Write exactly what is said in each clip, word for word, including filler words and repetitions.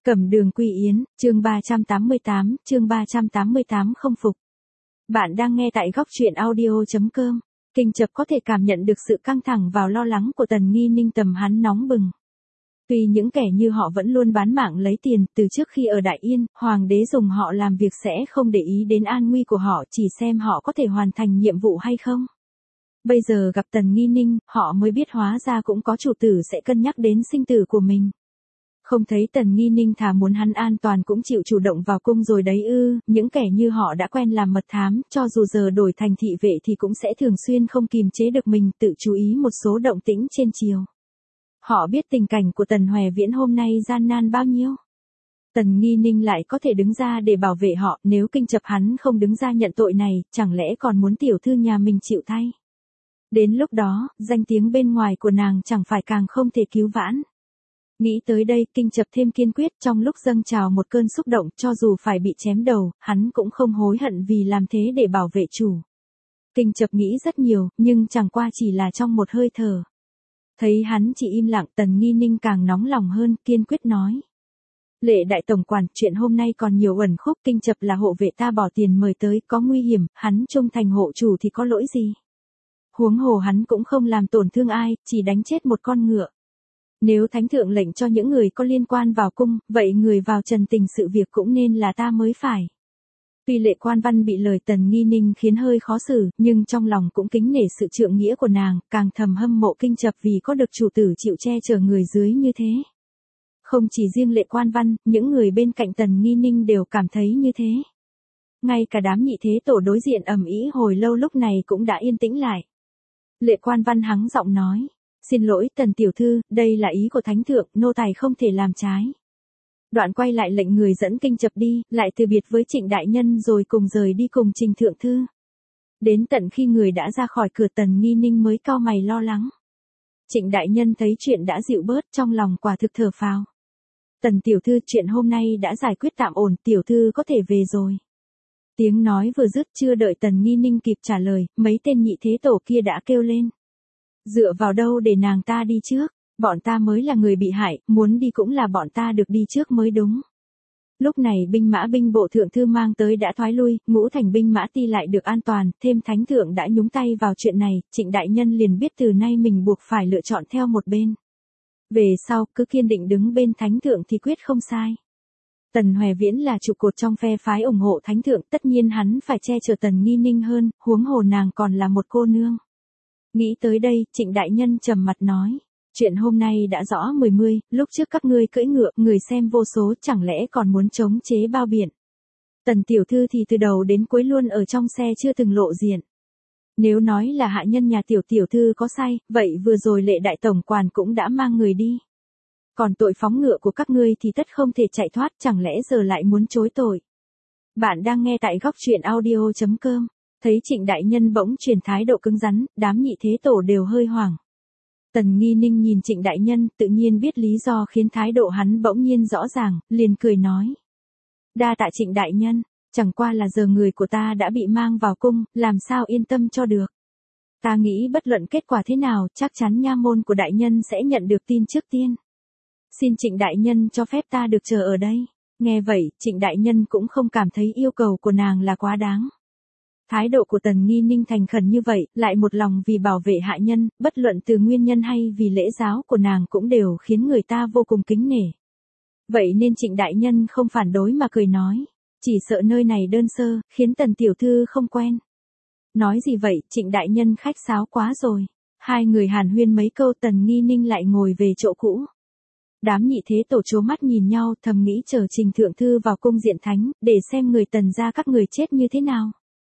Cẩm Đường Quy Yến, chương ba trăm tám mươi tám, chương ba trăm tám mươi tám không phục. Bạn đang nghe tại góc truyện audio.com. Kinh Chập có thể cảm nhận được sự căng thẳng vào lo lắng của Tần Nghi Ninh, tầm hắn nóng bừng. Tuy những kẻ như họ vẫn luôn bán mạng lấy tiền, từ trước khi ở Đại Yên, Hoàng đế dùng họ làm việc sẽ không để ý đến an nguy của họ, chỉ xem họ có thể hoàn thành nhiệm vụ hay không. Bây giờ gặp Tần Nghi Ninh, họ mới biết hóa ra cũng có chủ tử sẽ cân nhắc đến sinh tử của mình. Không thấy Tần Nghi Ninh thà muốn hắn an toàn cũng chịu chủ động vào cung rồi đấy ư, những kẻ như họ đã quen làm mật thám, cho dù giờ đổi thành thị vệ thì cũng sẽ thường xuyên không kìm chế được mình, tự chú ý một số động tĩnh trên triều. Họ biết tình cảnh của Tần Hoè Viễn hôm nay gian nan bao nhiêu. Tần Nghi Ninh lại có thể đứng ra để bảo vệ họ, nếu Kinh Chập hắn không đứng ra nhận tội này, chẳng lẽ còn muốn tiểu thư nhà mình chịu thay. Đến lúc đó, danh tiếng bên ngoài của nàng chẳng phải càng không thể cứu vãn. Nghĩ tới đây, Kinh Chập thêm kiên quyết, trong lúc dâng trào một cơn xúc động, cho dù phải bị chém đầu, hắn cũng không hối hận vì làm thế để bảo vệ chủ. Kinh Chập nghĩ rất nhiều, nhưng chẳng qua chỉ là trong một hơi thở. Thấy hắn chỉ im lặng, Tần Nghi Ninh càng nóng lòng hơn, kiên quyết nói. Lệ đại tổng quản, chuyện hôm nay còn nhiều ẩn khúc, Kinh Chập là hộ vệ ta bỏ tiền mời tới, có nguy hiểm, hắn trung thành hộ chủ thì có lỗi gì. Huống hồ hắn cũng không làm tổn thương ai, chỉ đánh chết một con ngựa. Nếu thánh thượng lệnh cho những người có liên quan vào cung, vậy người vào trần tình sự việc cũng nên là ta mới phải. Tuy Lệ Quan Văn bị lời Tần Nghi Ninh khiến hơi khó xử, nhưng trong lòng cũng kính nể sự trượng nghĩa của nàng, càng thầm hâm mộ Kinh Chập vì có được chủ tử chịu che chở người dưới như thế. Không chỉ riêng Lệ Quan Văn, những người bên cạnh Tần Nghi Ninh đều cảm thấy như thế. Ngay cả đám nhị thế tổ đối diện ầm ĩ hồi lâu lúc này cũng đã yên tĩnh lại. Lệ Quan Văn hắng giọng nói. Xin lỗi Tần tiểu thư, đây là ý của thánh thượng, nô tài không thể làm trái. Đoạn quay lại lệnh người dẫn Kinh Chập đi, lại từ biệt với Trịnh đại nhân rồi cùng rời đi cùng Trình thượng thư. Đến tận khi người đã ra khỏi cửa, Tần Nghi Ninh mới cau mày lo lắng. Trịnh đại nhân thấy chuyện đã dịu bớt, trong lòng quả thực thở phào. Tần tiểu thư, chuyện hôm nay đã giải quyết tạm ổn, tiểu thư có thể về rồi. Tiếng nói vừa dứt, chưa đợi Tần Nghi Ninh kịp trả lời, mấy tên nhị thế tổ kia đã kêu lên. Dựa vào đâu để nàng ta đi trước, bọn ta mới là người bị hại, muốn đi cũng là bọn ta được đi trước mới đúng. Lúc này binh mã binh bộ thượng thư mang tới đã thoái lui, ngũ thành binh mã ti lại được an toàn, thêm thánh thượng đã nhúng tay vào chuyện này, Trịnh đại nhân liền biết từ nay mình buộc phải lựa chọn theo một bên. Về sau, cứ kiên định đứng bên thánh thượng thì quyết không sai. Tần Hoè Viễn là trụ cột trong phe phái ủng hộ thánh thượng, tất nhiên hắn phải che chở Tần Nghi Ninh hơn, huống hồ nàng còn là một cô nương. Nghĩ tới đây, Trịnh đại nhân trầm mặt nói, chuyện hôm nay đã rõ mười mươi, lúc trước các ngươi cưỡi ngựa, người xem vô số, chẳng lẽ còn muốn chống chế bao biện. Tần tiểu thư thì từ đầu đến cuối luôn ở trong xe chưa từng lộ diện. Nếu nói là hạ nhân nhà tiểu tiểu thư có sai, vậy vừa rồi Lệ đại tổng quản cũng đã mang người đi. Còn tội phóng ngựa của các ngươi thì tất không thể chạy thoát, chẳng lẽ giờ lại muốn chối tội. Bạn đang nghe tại góc truyện audio.com. Thấy Trịnh đại nhân bỗng chuyển thái độ cứng rắn, đám nhị thế tổ đều hơi hoảng. Tần Nghi Ninh nhìn Trịnh đại nhân, tự nhiên biết lý do khiến thái độ hắn bỗng nhiên rõ ràng, liền cười nói. Đa tạ Trịnh đại nhân, chẳng qua là giờ người của ta đã bị mang vào cung, làm sao yên tâm cho được. Ta nghĩ bất luận kết quả thế nào, chắc chắn nha môn của đại nhân sẽ nhận được tin trước tiên. Xin Trịnh đại nhân cho phép ta được chờ ở đây. Nghe vậy, Trịnh đại nhân cũng không cảm thấy yêu cầu của nàng là quá đáng. Thái độ của Tần Nghi Ninh thành khẩn như vậy, lại một lòng vì bảo vệ hạ nhân, bất luận từ nguyên nhân hay vì lễ giáo của nàng cũng đều khiến người ta vô cùng kính nể. Vậy nên Trịnh đại nhân không phản đối mà cười nói, chỉ sợ nơi này đơn sơ, khiến Tần tiểu thư không quen. Nói gì vậy, Trịnh đại nhân khách sáo quá rồi. Hai người hàn huyên mấy câu, Tần Nghi Ninh lại ngồi về chỗ cũ. Đám nhị thế tổ chố mắt nhìn nhau, thầm nghĩ chờ Trình thượng thư vào cung diện thánh, để xem người Tần gia các người chết như thế nào.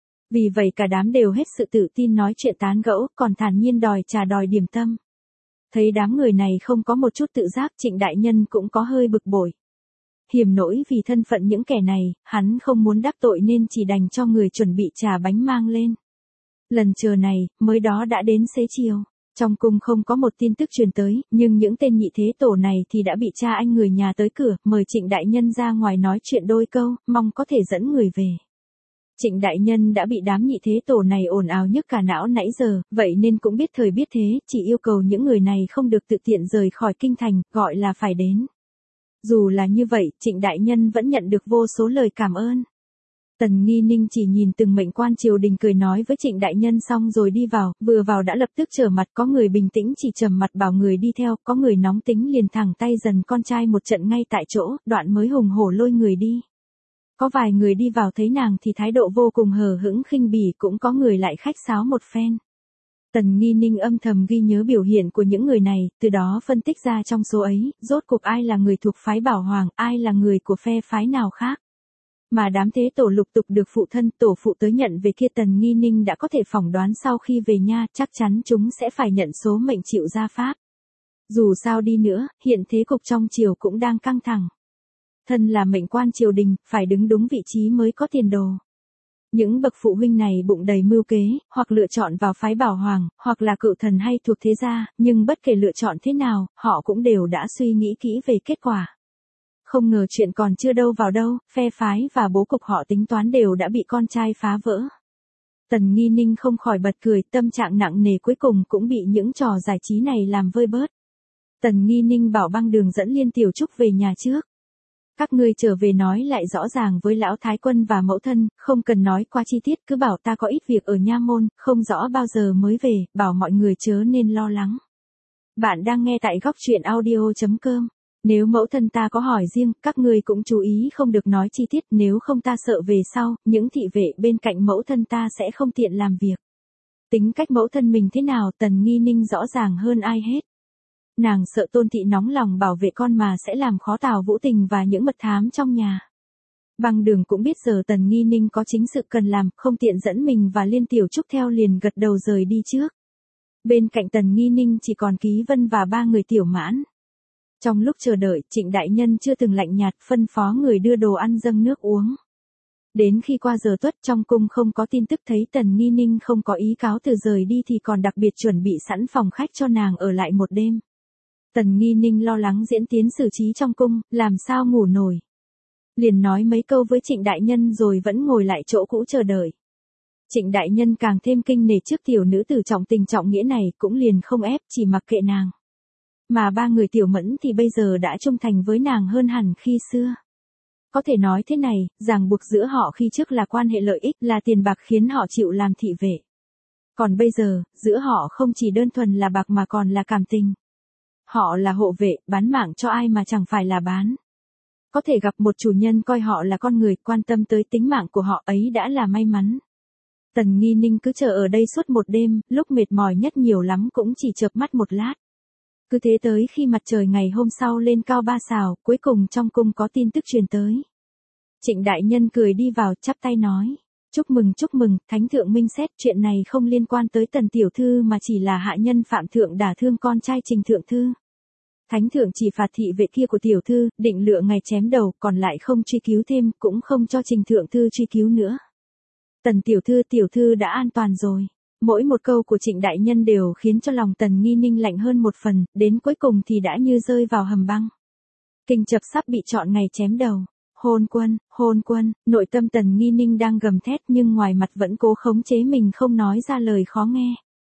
Vì vậy cả đám đều hết sự tự tin nói chuyện tán gẫu, còn thản nhiên đòi trà đòi điểm tâm. Thấy đám người này không có một chút tự giác, Trịnh đại nhân cũng có hơi bực bội. Hiểm nỗi vì thân phận những kẻ này, hắn không muốn đắc tội nên chỉ đành cho người chuẩn bị trà bánh mang lên. Lần chờ này, mới đó đã đến xế chiều. Trong cung không có một tin tức truyền tới, nhưng những tên nhị thế tổ này thì đã bị cha anh người nhà tới cửa, mời Trịnh đại nhân ra ngoài nói chuyện đôi câu, mong có thể dẫn người về. Trịnh đại nhân đã bị đám nhị thế tổ này ồn ào nhức cả não nãy giờ, vậy nên cũng biết thời biết thế, chỉ yêu cầu những người này không được tự tiện rời khỏi kinh thành, gọi là phải đến. Dù là như vậy, Trịnh đại nhân vẫn nhận được vô số lời cảm ơn. Tần Nghi Ninh chỉ nhìn từng mệnh quan triều đình cười nói với Trịnh đại nhân xong rồi đi vào, vừa vào đã lập tức trở mặt, có người bình tĩnh chỉ trầm mặt bảo người đi theo, có người nóng tính liền thẳng tay dần con trai một trận ngay tại chỗ, đoạn mới hùng hổ lôi người đi. Có vài người đi vào thấy nàng thì thái độ vô cùng hờ hững khinh bỉ, cũng có người lại khách sáo một phen. Tần Nghi Ninh âm thầm ghi nhớ biểu hiện của những người này, từ đó phân tích ra trong số ấy, rốt cuộc ai là người thuộc phái Bảo Hoàng, ai là người của phe phái nào khác. Mà đám thế tổ lục tục được phụ thân tổ phụ tới nhận về kia, Tần Nghi Ninh đã có thể phỏng đoán sau khi về nha, chắc chắn chúng sẽ phải nhận số mệnh chịu gia pháp. Dù sao đi nữa, hiện thế cục trong triều cũng đang căng thẳng. Thân là mệnh quan triều đình, phải đứng đúng vị trí mới có tiền đồ. Những bậc phụ huynh này bụng đầy mưu kế, hoặc lựa chọn vào phái Bảo Hoàng, hoặc là cựu thần hay thuộc thế gia, nhưng bất kể lựa chọn thế nào, họ cũng đều đã suy nghĩ kỹ về kết quả. Không ngờ chuyện còn chưa đâu vào đâu, phe phái và bố cục họ tính toán đều đã bị con trai phá vỡ. Tần Nghi Ninh không khỏi bật cười, tâm trạng nặng nề cuối cùng cũng bị những trò giải trí này làm vơi bớt. Tần Nghi Ninh bảo Băng Đường dẫn Liên Tiểu Trúc về nhà trước. Các ngươi trở về nói lại rõ ràng với lão thái quân và mẫu thân, không cần nói quá chi tiết, cứ bảo ta có ít việc ở nha môn, không rõ bao giờ mới về, bảo mọi người chớ nên lo lắng. Bạn đang nghe tại góc truyện audio chấm com. Nếu mẫu thân ta có hỏi riêng, các ngươi cũng chú ý không được nói chi tiết, nếu không ta sợ về sau, những thị vệ bên cạnh mẫu thân ta sẽ không tiện làm việc. Tính cách mẫu thân mình thế nào, Tần Nghi Ninh rõ ràng hơn ai hết. Nàng sợ Tôn thị nóng lòng bảo vệ con mà sẽ làm khó Tào Vũ Tình và những mật thám trong nhà. Băng Đường cũng biết giờ Tần Nghi Ninh có chính sự cần làm, không tiện dẫn mình và Liên Tiểu Trúc theo, liền gật đầu rời đi trước. Bên cạnh Tần Nghi Ninh chỉ còn Ký Vân và ba người Tiểu Mãn. Trong lúc chờ đợi, Trịnh đại nhân chưa từng lạnh nhạt, phân phó người đưa đồ ăn dâng nước uống. Đến khi qua giờ tuất trong cung không có tin tức, thấy Tần Nghi Ninh không có ý cáo từ rời đi thì còn đặc biệt chuẩn bị sẵn phòng khách cho nàng ở lại một đêm. Tần Nghi Ninh lo lắng diễn tiến xử trí trong cung, làm sao ngủ nổi. Liền nói mấy câu với Trịnh đại nhân rồi vẫn ngồi lại chỗ cũ chờ đợi. Trịnh đại nhân càng thêm kinh nể trước tiểu nữ tử trọng tình trọng nghĩa này, cũng liền không ép, chỉ mặc kệ nàng. Mà ba người Tiểu Mẫn thì bây giờ đã trung thành với nàng hơn hẳn khi xưa. Có thể nói thế này, ràng buộc giữa họ khi trước là quan hệ lợi ích, là tiền bạc khiến họ chịu làm thị vệ. Còn bây giờ, giữa họ không chỉ đơn thuần là bạc mà còn là cảm tình. Họ là hộ vệ, bán mạng cho ai mà chẳng phải là bán. Có thể gặp một chủ nhân coi họ là con người, quan tâm tới tính mạng của họ, ấy đã là may mắn. Tần Nghi Ninh cứ chờ ở đây suốt một đêm, lúc mệt mỏi nhất nhiều lắm cũng chỉ chợp mắt một lát. Cứ thế tới khi mặt trời ngày hôm sau lên cao ba sào, cuối cùng trong cung có tin tức truyền tới. Trịnh đại nhân cười đi vào, chắp tay nói. Chúc mừng chúc mừng, thánh thượng minh xét, chuyện này không liên quan tới Tần tiểu thư mà chỉ là hạ nhân Phạm thượng đả thương con trai Trình thượng thư. Thánh thượng chỉ phạt thị vệ kia của tiểu thư, định lựa ngày chém đầu, còn lại không truy cứu thêm, cũng không cho Trình thượng thư truy cứu nữa. Tần tiểu thư tiểu thư đã an toàn rồi. Mỗi một câu của Trịnh đại nhân đều khiến cho lòng Tần Nghi Ninh lạnh hơn một phần, đến cuối cùng thì đã như rơi vào hầm băng. Kinh chập sắp bị chọn ngày chém đầu. Hôn quân, hôn quân, nội tâm Tần Nghi Ninh đang gầm thét nhưng ngoài mặt vẫn cố khống chế mình không nói ra lời khó nghe.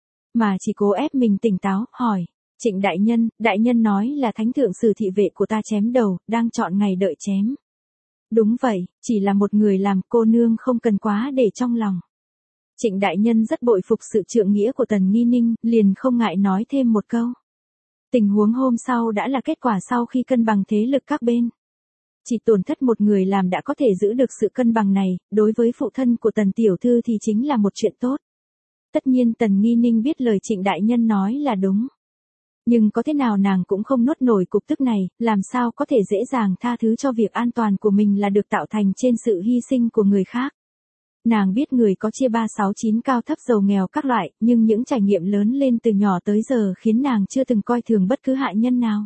Mà chỉ cố ép mình tỉnh táo, hỏi. Trịnh đại nhân, đại nhân nói là thánh thượng xử thị vệ của ta chém đầu, đang chọn ngày đợi chém. Đúng vậy, chỉ là một người làm, cô nương không cần quá để trong lòng. Trịnh đại nhân rất bội phục sự trượng nghĩa của Tần Nghi Ninh, liền không ngại nói thêm một câu. Tình huống hôm sau đã là kết quả sau khi cân bằng thế lực các bên. Chỉ tổn thất một người làm đã có thể giữ được sự cân bằng này, đối với phụ thân của Tần tiểu thư thì chính là một chuyện tốt. Tất nhiên Tần Nghi Ninh biết lời Trịnh đại nhân nói là đúng. Nhưng có thế nào nàng cũng không nuốt nổi cục tức này, làm sao có thể dễ dàng tha thứ cho việc an toàn của mình là được tạo thành trên sự hy sinh của người khác. Nàng biết người có chia ba sáu chín cao thấp giàu nghèo các loại, nhưng những trải nghiệm lớn lên từ nhỏ tới giờ khiến nàng chưa từng coi thường bất cứ hạ nhân nào.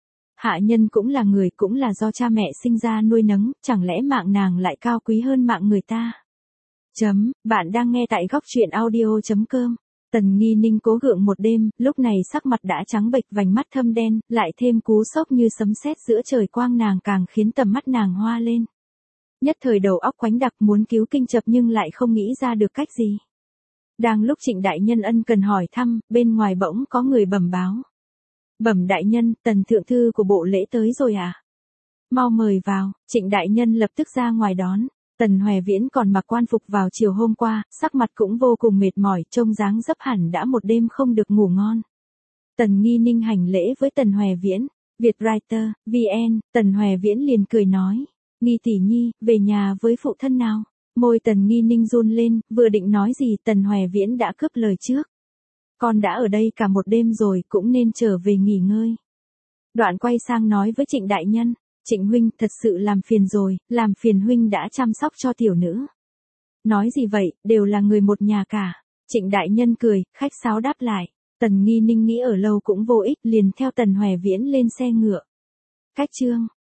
Hạ nhân cũng là người, cũng là do cha mẹ sinh ra nuôi nấng, chẳng lẽ mạng nàng lại cao quý hơn mạng người ta? Chấm, bạn đang nghe tại góc truyện audio chấm com. Tần Nghi Ninh cố gượng một đêm, lúc này sắc mặt đã trắng bệch, vành mắt thâm đen, lại thêm cú sốc như sấm sét giữa trời quang nàng càng khiến tầm mắt nàng hoa lên. Nhất thời đầu óc quánh đặc muốn cứu kinh chập nhưng lại không nghĩ ra được cách gì. Đang lúc Trịnh đại nhân ân cần hỏi thăm, bên ngoài bỗng có người bẩm báo. Bẩm đại nhân, Tần thượng thư của bộ lễ tới rồi à? Mau mời vào, Trịnh đại nhân lập tức ra ngoài đón. Tần Hoè Viễn còn mặc quan phục vào chiều hôm qua, sắc mặt cũng vô cùng mệt mỏi, trông dáng dấp hẳn đã một đêm không được ngủ ngon. Tần Nghi Ninh hành lễ với Tần Hoè Viễn. Vietwriter, vê en, Tần Hoè Viễn liền cười nói. Nghi tỷ nhi, về nhà với phụ thân nào? Môi Tần Nghi Ninh run lên, vừa định nói gì Tần Hoè Viễn đã cướp lời trước. Con đã ở đây cả một đêm rồi, cũng nên trở về nghỉ ngơi. Đoạn quay sang nói với Trịnh đại nhân. Trịnh huynh, thật sự làm phiền rồi, làm phiền huynh đã chăm sóc cho tiểu nữ. Nói gì vậy, đều là người một nhà cả. Trịnh đại nhân cười, khách sáo đáp lại. Tần Nghi Ninh nghĩ ở lâu cũng vô ích, liền theo Tần Hoè Viễn lên xe ngựa. Cách chương